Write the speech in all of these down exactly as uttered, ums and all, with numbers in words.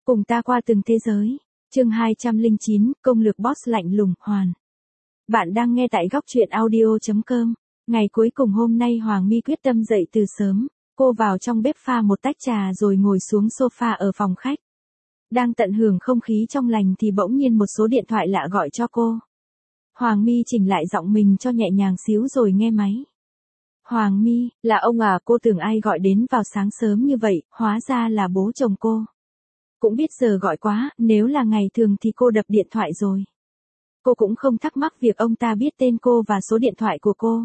Cùng ta qua từng thế giới. Chương hai trăm lẻ chín, công lược boss lạnh lùng, hoàn. Bạn đang nghe tại góc truyện audio chấm com. Ngày cuối cùng hôm nay Hoàng My quyết tâm dậy từ sớm, cô vào trong bếp pha một tách trà rồi ngồi xuống sofa ở phòng khách. Đang tận hưởng không khí trong lành thì bỗng nhiên một số điện thoại lạ gọi cho cô. Hoàng My chỉnh lại giọng mình cho nhẹ nhàng xíu rồi nghe máy. Hoàng My, là ông à? Cô tưởng ai gọi đến vào sáng sớm như vậy, hóa ra là bố chồng cô. Cũng biết giờ gọi quá, nếu là ngày thường thì cô đập điện thoại rồi. Cô cũng không thắc mắc việc ông ta biết tên cô và số điện thoại của cô.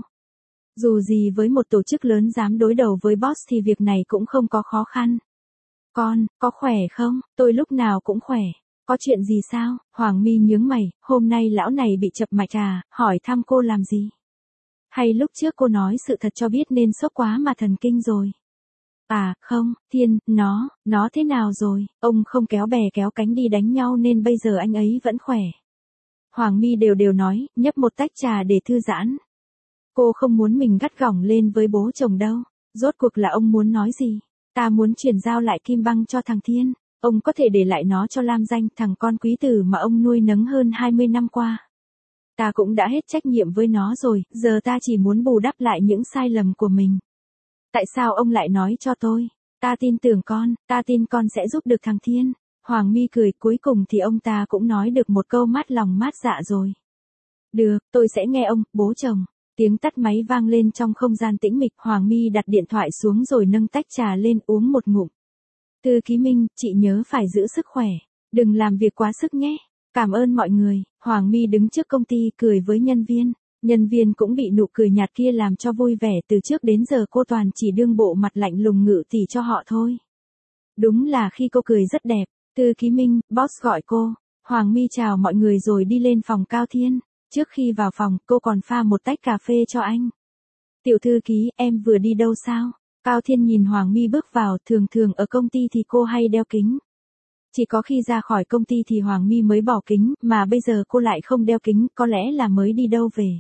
Dù gì với một tổ chức lớn dám đối đầu với boss thì việc này cũng không có khó khăn. Con, có khỏe không? Tôi lúc nào cũng khỏe. Có chuyện gì sao? Hoàng My nhướng mày, hôm nay lão này bị chập mạch à, hỏi thăm cô làm gì? Hay lúc trước cô nói sự thật cho biết nên sốc quá mà thần kinh rồi? À, không, Thiên, nó, nó thế nào rồi? Ông không kéo bè kéo cánh đi đánh nhau nên bây giờ anh ấy vẫn khỏe. Hoàng My đều đều nói, nhấp một tách trà để thư giãn. Cô không muốn mình gắt gỏng lên với bố chồng đâu. Rốt cuộc là ông muốn nói gì? Ta muốn chuyển giao lại Kim Băng cho thằng Thiên. Ông có thể để lại nó cho Lam Danh, thằng con quý tử mà ông nuôi nấng hơn hai mươi năm qua. Ta cũng đã hết trách nhiệm với nó rồi, giờ ta chỉ muốn bù đắp lại những sai lầm của mình. Tại sao ông lại nói cho tôi? Ta tin tưởng con, ta tin con sẽ giúp được thằng Thiên. Hoàng My cười, cuối cùng thì ông ta cũng nói được một câu mát lòng mát dạ rồi. Được, tôi sẽ nghe ông, bố chồng. Tiếng tắt máy vang lên trong không gian tĩnh mịch, Hoàng My đặt điện thoại xuống rồi nâng tách trà lên uống một ngụm. Thư ký Minh, chị nhớ phải giữ sức khỏe, đừng làm việc quá sức nhé. Cảm ơn mọi người. Hoàng My đứng trước công ty cười với nhân viên. Nhân viên cũng bị nụ cười nhạt kia làm cho vui vẻ, từ trước đến giờ cô toàn chỉ đương bộ mặt lạnh lùng ngự tỉ cho họ thôi. Đúng là khi cô cười rất đẹp. Thư ký Minh, boss gọi cô. Hoàng My chào mọi người rồi đi lên phòng Cao Thiên. Trước khi vào phòng, cô còn pha một tách cà phê cho anh. Tiểu thư ký, em vừa đi đâu sao? Cao Thiên nhìn Hoàng My bước vào, thường thường ở công ty thì cô hay đeo kính. Chỉ có khi ra khỏi công ty thì Hoàng My mới bỏ kính, mà bây giờ cô lại không đeo kính, có lẽ là mới đi đâu về.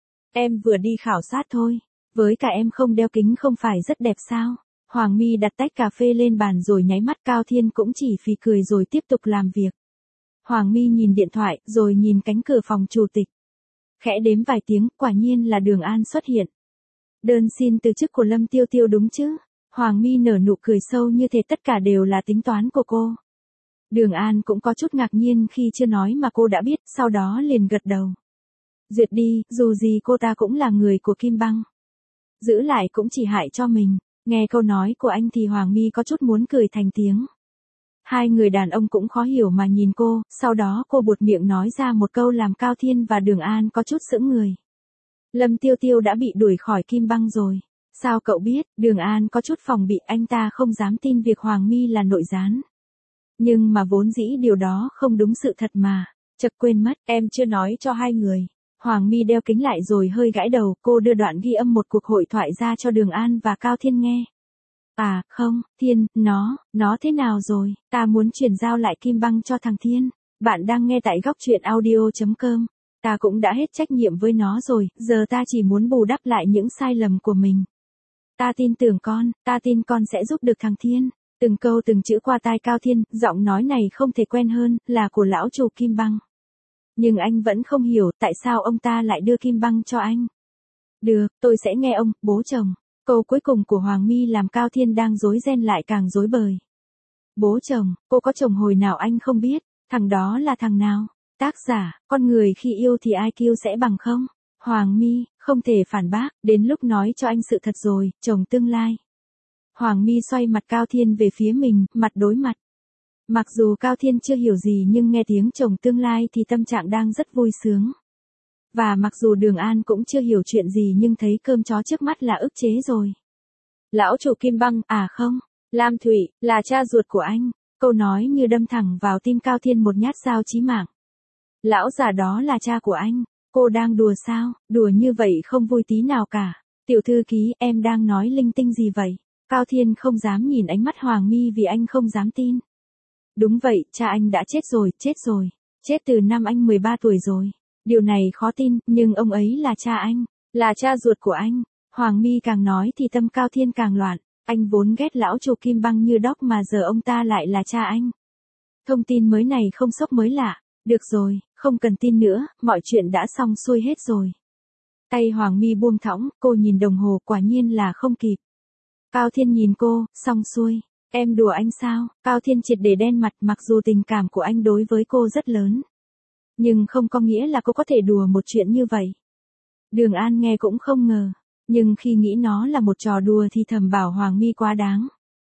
Em vừa đi khảo sát thôi, với cả em không đeo kính không phải rất đẹp sao? Hoàng My đặt tách cà phê lên bàn rồi nháy mắt. Cao Thiên cũng chỉ phì cười rồi tiếp tục làm việc. Hoàng My nhìn điện thoại, rồi nhìn cánh cửa phòng chủ tịch. Khẽ đếm vài tiếng, quả nhiên là Đường An xuất hiện. Đơn xin từ chức của Lâm Tiêu Tiêu đúng chứ? Hoàng My nở nụ cười sâu như thể tất cả đều là tính toán của cô. Đường An cũng có chút ngạc nhiên khi chưa nói mà cô đã biết, sau đó liền gật đầu. Duyệt đi, dù gì cô ta cũng là người của Kim Băng. Giữ lại cũng chỉ hại cho mình. Nghe câu nói của anh thì Hoàng My có chút muốn cười thành tiếng. Hai người đàn ông cũng khó hiểu mà nhìn cô, sau đó cô buột miệng nói ra một câu làm Cao Thiên và Đường An có chút sững người. Lâm Tiêu Tiêu đã bị đuổi khỏi Kim Băng rồi. Sao cậu biết? Đường An có chút phòng bị, anh ta không dám tin việc Hoàng My là nội gián. Nhưng mà vốn dĩ điều đó không đúng sự thật mà. Chợt quên mất, em chưa nói cho hai người. Hoàng My đeo kính lại rồi hơi gãi đầu, cô đưa đoạn ghi âm một cuộc hội thoại ra cho Đường An và Cao Thiên nghe. À, không, Thiên, nó, nó thế nào rồi? Ta muốn chuyển giao lại Kim Băng cho thằng Thiên. Bạn đang nghe tại góc truyện audio chấm com. Ta cũng đã hết trách nhiệm với nó rồi, giờ ta chỉ muốn bù đắp lại những sai lầm của mình. Ta tin tưởng con, ta tin con sẽ giúp được thằng Thiên. Từng câu từng chữ qua tai Cao Thiên, giọng nói này không thể quen hơn, là của lão chủ Kim Băng. Nhưng anh vẫn không hiểu tại sao ông ta lại đưa Kim Băng cho anh. Được, tôi sẽ nghe ông, bố chồng. Câu cuối cùng của Hoàng My làm Cao Thiên đang rối ren lại càng rối bời. Bố chồng, cô có chồng hồi nào anh không biết, thằng đó là thằng nào? Tác giả, con người khi yêu thì i kiu sẽ bằng không? Hoàng My, không thể phản bác, đến lúc nói cho anh sự thật rồi, chồng tương lai. Hoàng My xoay mặt Cao Thiên về phía mình, mặt đối mặt. Mặc dù Cao Thiên chưa hiểu gì nhưng nghe tiếng chồng tương lai thì tâm trạng đang rất vui sướng. Và mặc dù Đường An cũng chưa hiểu chuyện gì nhưng thấy cơm chó trước mắt là ức chế rồi. Lão chủ Kim Băng, à không, Lam Thụy, là cha ruột của anh. Câu nói như đâm thẳng vào tim Cao Thiên một nhát dao chí mạng. Lão già đó là cha của anh. Cô đang đùa sao? Đùa như vậy không vui tí nào cả. Tiểu thư ký, em đang nói linh tinh gì vậy? Cao Thiên không dám nhìn ánh mắt Hoàng My vì anh không dám tin. Đúng vậy, cha anh đã chết rồi, chết rồi. Chết từ năm anh mười ba tuổi rồi. Điều này khó tin, nhưng ông ấy là cha anh, là cha ruột của anh. Hoàng My càng nói thì tâm Cao Thiên càng loạn. Anh vốn ghét lão chủ Kim Băng như đóc mà giờ ông ta lại là cha anh. Thông tin mới này không sốc mới lạ. Được rồi, không cần tin nữa, mọi chuyện đã xong xuôi hết rồi. Tay Hoàng My buông thõng, cô nhìn đồng hồ, quả nhiên là không kịp. Cao Thiên nhìn cô, xong xuôi. Em đùa anh sao? Cao Thiên triệt để đen mặt, mặc dù tình cảm của anh đối với cô rất lớn. Nhưng không có nghĩa là cô có thể đùa một chuyện như vậy. Đường An nghe cũng không ngờ. Nhưng khi nghĩ nó là một trò đùa thì thầm bảo Hoàng My quá đáng.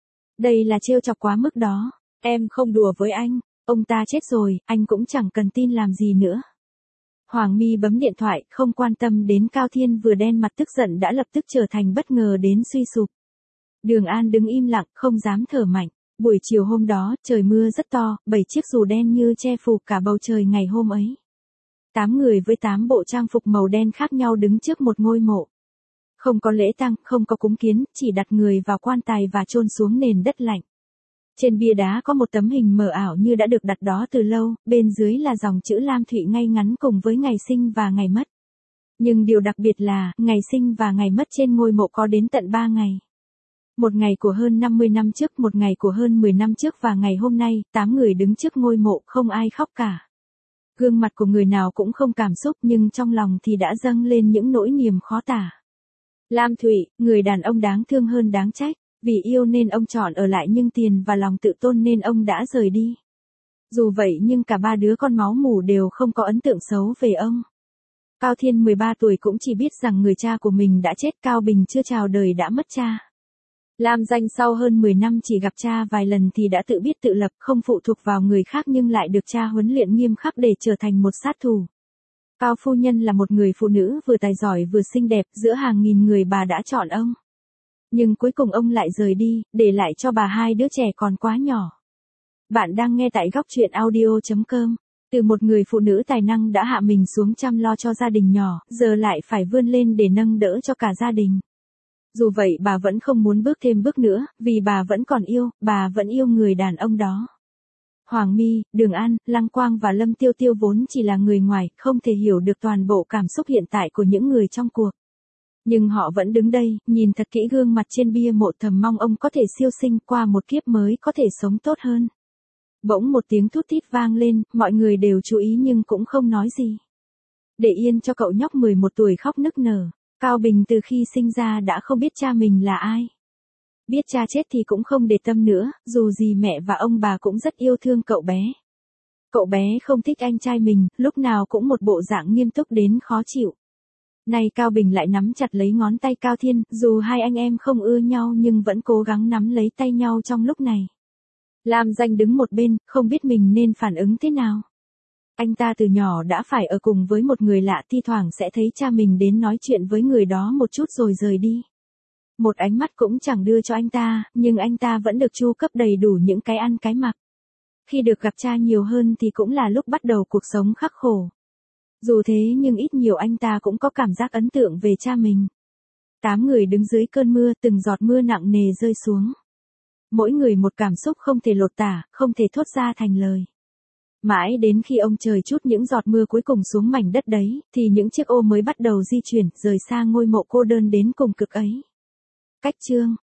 Đây là trêu chọc quá mức đó. Em không đùa với anh. Ông ta chết rồi, anh cũng chẳng cần tin làm gì nữa. Hoàng My bấm điện thoại, không quan tâm đến Cao Thiên vừa đen mặt tức giận đã lập tức trở thành bất ngờ đến suy sụp. Đường An đứng im lặng, không dám thở mạnh. Buổi chiều hôm đó, trời mưa rất to, bảy chiếc dù đen như che phủ cả bầu trời ngày hôm ấy. Tám người với tám bộ trang phục màu đen khác nhau đứng trước một ngôi mộ. Không có lễ tang, không có cúng kiến, chỉ đặt người vào quan tài và chôn xuống nền đất lạnh. Trên bia đá có một tấm hình mờ ảo như đã được đặt đó từ lâu, bên dưới là dòng chữ Lam Thụy ngay ngắn cùng với ngày sinh và ngày mất. Nhưng điều đặc biệt là, ngày sinh và ngày mất trên ngôi mộ có đến tận ba ngày. Một ngày của hơn năm mươi năm trước, một ngày của hơn mười năm trước và ngày hôm nay, tám người đứng trước ngôi mộ không ai khóc cả. Gương mặt của người nào cũng không cảm xúc nhưng trong lòng thì đã dâng lên những nỗi niềm khó tả. Lam Thụy, người đàn ông đáng thương hơn đáng trách. Vì yêu nên ông chọn ở lại nhưng tiền và lòng tự tôn nên ông đã rời đi. Dù vậy nhưng cả ba đứa con máu mủ đều không có ấn tượng xấu về ông. Cao Thiên mười ba tuổi cũng chỉ biết rằng người cha của mình đã chết. Cao Bình chưa chào đời đã mất cha. Lam Danh sau hơn mười năm chỉ gặp cha vài lần thì đã tự biết tự lập, không phụ thuộc vào người khác nhưng lại được cha huấn luyện nghiêm khắc để trở thành một sát thủ. Cao phu nhân là một người phụ nữ vừa tài giỏi vừa xinh đẹp, giữa hàng nghìn người bà đã chọn ông. Nhưng cuối cùng ông lại rời đi, để lại cho bà hai đứa trẻ còn quá nhỏ. Bạn đang nghe tại góc truyện audio chấm com. Từ một người phụ nữ tài năng đã hạ mình xuống chăm lo cho gia đình nhỏ, giờ lại phải vươn lên để nâng đỡ cho cả gia đình. Dù vậy bà vẫn không muốn bước thêm bước nữa, vì bà vẫn còn yêu, bà vẫn yêu người đàn ông đó. Hoàng My, Đường An, Lăng Quang và Lâm Tiêu Tiêu vốn chỉ là người ngoài, không thể hiểu được toàn bộ cảm xúc hiện tại của những người trong cuộc. Nhưng họ vẫn đứng đây, nhìn thật kỹ gương mặt trên bia mộ, thầm mong ông có thể siêu sinh qua một kiếp mới có thể sống tốt hơn. Bỗng một tiếng thút thít vang lên, mọi người đều chú ý nhưng cũng không nói gì. Để yên cho cậu nhóc mười một tuổi khóc nức nở. Cao Bình từ khi sinh ra đã không biết cha mình là ai. Biết cha chết thì cũng không để tâm nữa, dù gì mẹ và ông bà cũng rất yêu thương cậu bé. Cậu bé không thích anh trai mình, lúc nào cũng một bộ dạng nghiêm túc đến khó chịu. Nay Cao Bình lại nắm chặt lấy ngón tay Cao Thiên, dù hai anh em không ưa nhau nhưng vẫn cố gắng nắm lấy tay nhau trong lúc này. Lam Danh đứng một bên, không biết mình nên phản ứng thế nào. Anh ta từ nhỏ đã phải ở cùng với một người lạ, thi thoảng sẽ thấy cha mình đến nói chuyện với người đó một chút rồi rời đi. Một ánh mắt cũng chẳng đưa cho anh ta, nhưng anh ta vẫn được chu cấp đầy đủ những cái ăn cái mặc. Khi được gặp cha nhiều hơn thì cũng là lúc bắt đầu cuộc sống khắc khổ. Dù thế nhưng ít nhiều anh ta cũng có cảm giác ấn tượng về cha mình. Tám người đứng dưới cơn mưa, từng giọt mưa nặng nề rơi xuống. Mỗi người một cảm xúc không thể lột tả, không thể thốt ra thành lời. Mãi đến khi ông trời trút những giọt mưa cuối cùng xuống mảnh đất đấy, thì những chiếc ô mới bắt đầu di chuyển, rời xa ngôi mộ cô đơn đến cùng cực ấy. Cách chương